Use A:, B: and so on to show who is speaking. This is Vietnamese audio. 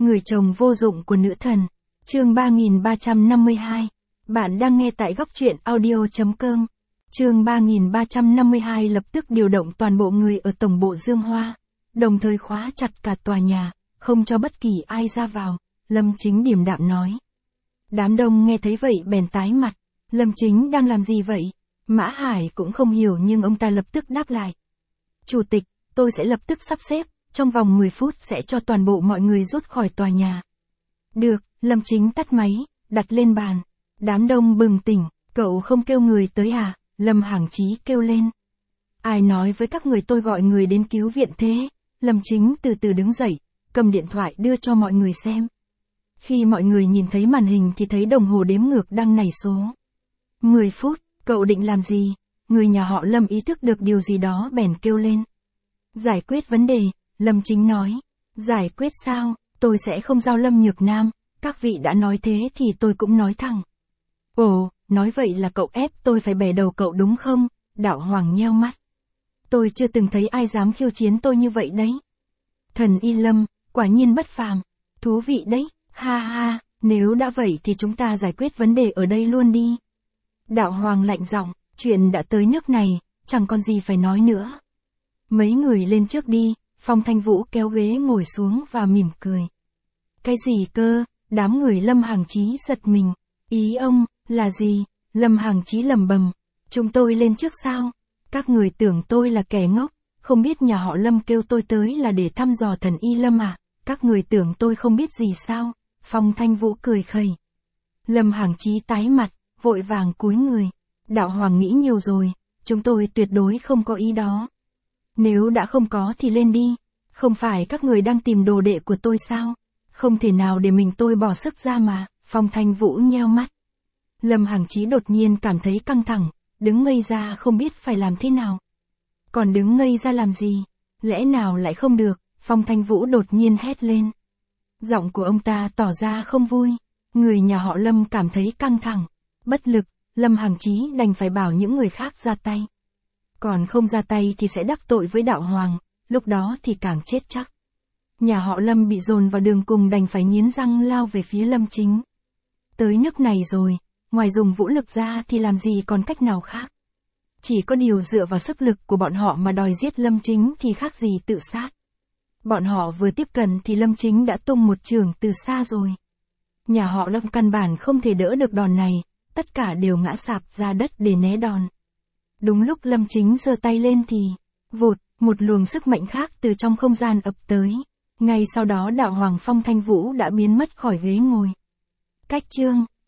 A: Người chồng vô dụng của nữ thần. Chương 3352. Bạn đang nghe tại góc truyện audio.com. Chương 3352 lập tức điều động toàn bộ người ở tổng bộ Dương Hoa, đồng thời khóa chặt cả tòa nhà, không cho bất kỳ ai ra vào, Lâm Chính điềm đạm nói. Đám đông nghe thấy vậy bèn tái mặt, Lâm Chính đang làm gì vậy? Mã Hải cũng không hiểu nhưng ông ta lập tức đáp lại. Chủ tịch, tôi sẽ lập tức sắp xếp, trong vòng 10 phút sẽ cho toàn bộ mọi người rút khỏi tòa nhà. Được, Lâm Chính tắt máy, đặt lên bàn. Đám đông bừng tỉnh, cậu không kêu người tới à? Lâm Hằng Chí kêu lên. Ai nói với các người tôi gọi người đến cứu viện thế? Lâm Chính từ từ đứng dậy, cầm điện thoại đưa cho mọi người xem. Khi mọi người nhìn thấy màn hình thì thấy đồng hồ đếm ngược đang nảy số. 10 phút, cậu định làm gì? Người nhà họ Lâm ý thức được điều gì đó bèn kêu lên. Giải quyết vấn đề, Lâm Chính nói. Giải quyết sao? Tôi sẽ không giao Lâm Nhược Nam, các vị đã nói thế thì tôi cũng nói thẳng. Ồ, nói vậy là cậu ép tôi phải bẻ đầu cậu đúng không? Đạo Hoàng nheo mắt. Tôi chưa từng thấy ai dám khiêu chiến tôi như vậy đấy. Thần Y Lâm, quả nhiên bất phàm. Thú vị đấy, ha ha, nếu đã vậy thì chúng ta giải quyết vấn đề ở đây luôn đi. Đạo Hoàng lạnh giọng, chuyện đã tới nước này, chẳng còn gì phải nói nữa. Mấy người lên trước đi, Phong Thanh Vũ kéo ghế ngồi xuống và mỉm cười. Cái gì cơ? Đám người Lâm Hằng Chí giật mình. Ý ông, là gì? Lâm Hằng Chí lẩm bẩm. Chúng tôi lên trước sao? Các người tưởng tôi là kẻ ngốc, không biết nhà họ Lâm kêu tôi tới là để thăm dò thần Y Lâm à? Các người tưởng tôi không biết gì sao? Phong Thanh Vũ cười khẩy. Lâm Hằng Chí tái mặt, vội vàng cúi người. Đạo Hoàng nghĩ nhiều rồi, chúng tôi tuyệt đối không có ý đó. Nếu đã không có thì lên đi, không phải các người đang tìm đồ đệ của tôi sao? Không thể nào để mình tôi bỏ sức ra mà. Phong Thanh Vũ nheo mắt. Lâm Hằng Chí đột nhiên cảm thấy căng thẳng, đứng ngây ra không biết phải làm thế nào. Còn đứng ngây ra làm gì? Lẽ nào lại không được? Phong Thanh Vũ đột nhiên hét lên. Giọng của ông ta tỏ ra không vui. Người nhà họ Lâm cảm thấy căng thẳng, bất lực, Lâm Hằng Chí đành phải bảo những người khác ra tay. Còn không ra tay thì sẽ đắc tội với Đạo Hoàng, lúc đó thì càng chết chắc. Nhà họ Lâm bị dồn vào đường cùng đành phải nghiến răng lao về phía Lâm Chính. Tới nước này rồi, ngoài dùng vũ lực ra thì làm gì còn cách nào khác. Chỉ có điều dựa vào sức lực của bọn họ mà đòi giết Lâm Chính thì khác gì tự sát. Bọn họ vừa tiếp cận thì Lâm Chính đã tung một chưởng từ xa rồi. Nhà họ Lâm căn bản không thể đỡ được đòn này, tất cả đều ngã sạp ra đất để né đòn. Đúng lúc Lâm Chính giơ tay lên thì, vụt, một luồng sức mạnh khác từ trong không gian ập tới. Ngay sau đó Đạo Hoàng Phong Thanh Vũ đã biến mất khỏi ghế ngồi. Cách chương